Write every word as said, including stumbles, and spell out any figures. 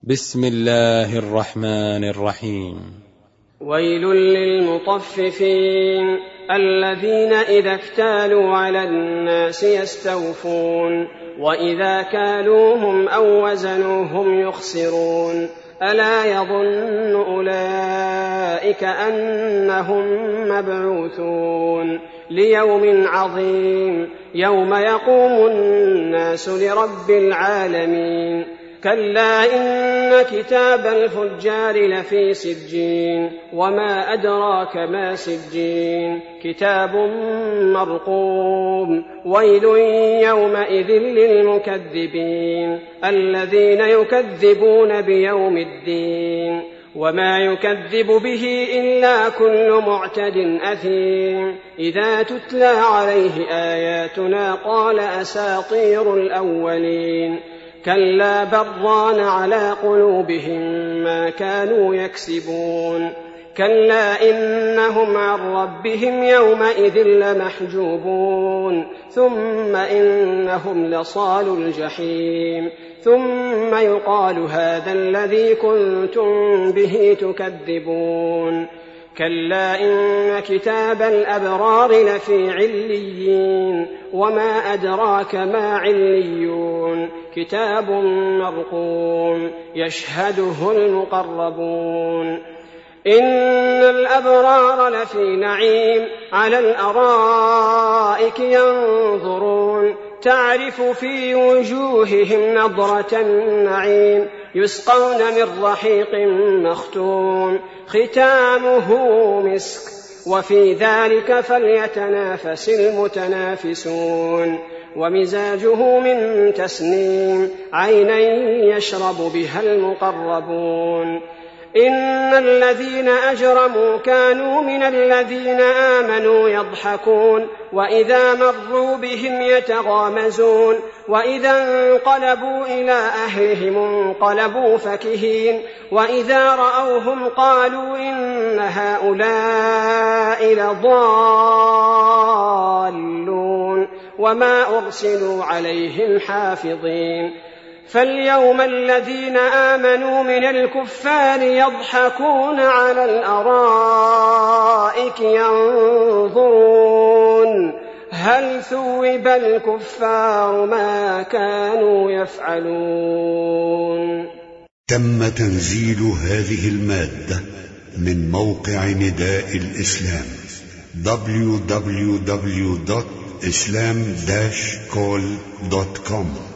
بسم الله الرحمن الرحيم. ويل للمطففين الذين إذا اكتالوا على الناس يستوفون وإذا كالوهم أو وزنوهم يخسرون ألا يظن أولئك أنهم مبعوثون ليوم عظيم يوم يقوم الناس لرب العالمين كلا إن كتاب الفجار لفي سجين وما أدراك ما سجين كتاب مرقوم ويل يومئذ للمكذبين الذين يكذبون بيوم الدين وما يكذب به إلا كل معتد أثيم إذا تتلى عليه آياتنا قال أساطير الأولين كلا بران على قلوبهم ما كانوا يكسبون كلا إنهم عن ربهم يومئذ لمحجوبون ثم إنهم لصالوا الجحيم ثم يقال هذا الذي كنتم به تكذبون كلا إن كتاب الأبرار لفي عليين وما أدراك ما عليون كتاب مرقوم يشهده المقربون إن الأبرار لفي نعيم على الأرائك ينظرون تعرف في وجوههم نضرة النعيم يسقون من رحيق مختوم ختامه مسك وفي ذلك فليتنافس المتنافسون ومزاجه من تسنيم عينا يشرب بها المقربون إن الذين أجرموا كانوا من الذين آمنوا يضحكون وإذا مروا بهم يتغامزون وإذا انقلبوا إلى أهلهم انقلبوا فكهين وإذا رأوهم قالوا إن هؤلاء لضالون وما أرسلوا عليهم حافظين فاليوم الذين آمنوا من الكفار يضحكون على الأرائك ينظرون هل ثوب الكفار ما كانوا يفعلون. تم تنزيل هذه المادة من موقع نداء الإسلام دبليو دبليو دبليو دوت إسلام داش كول دوت كوم.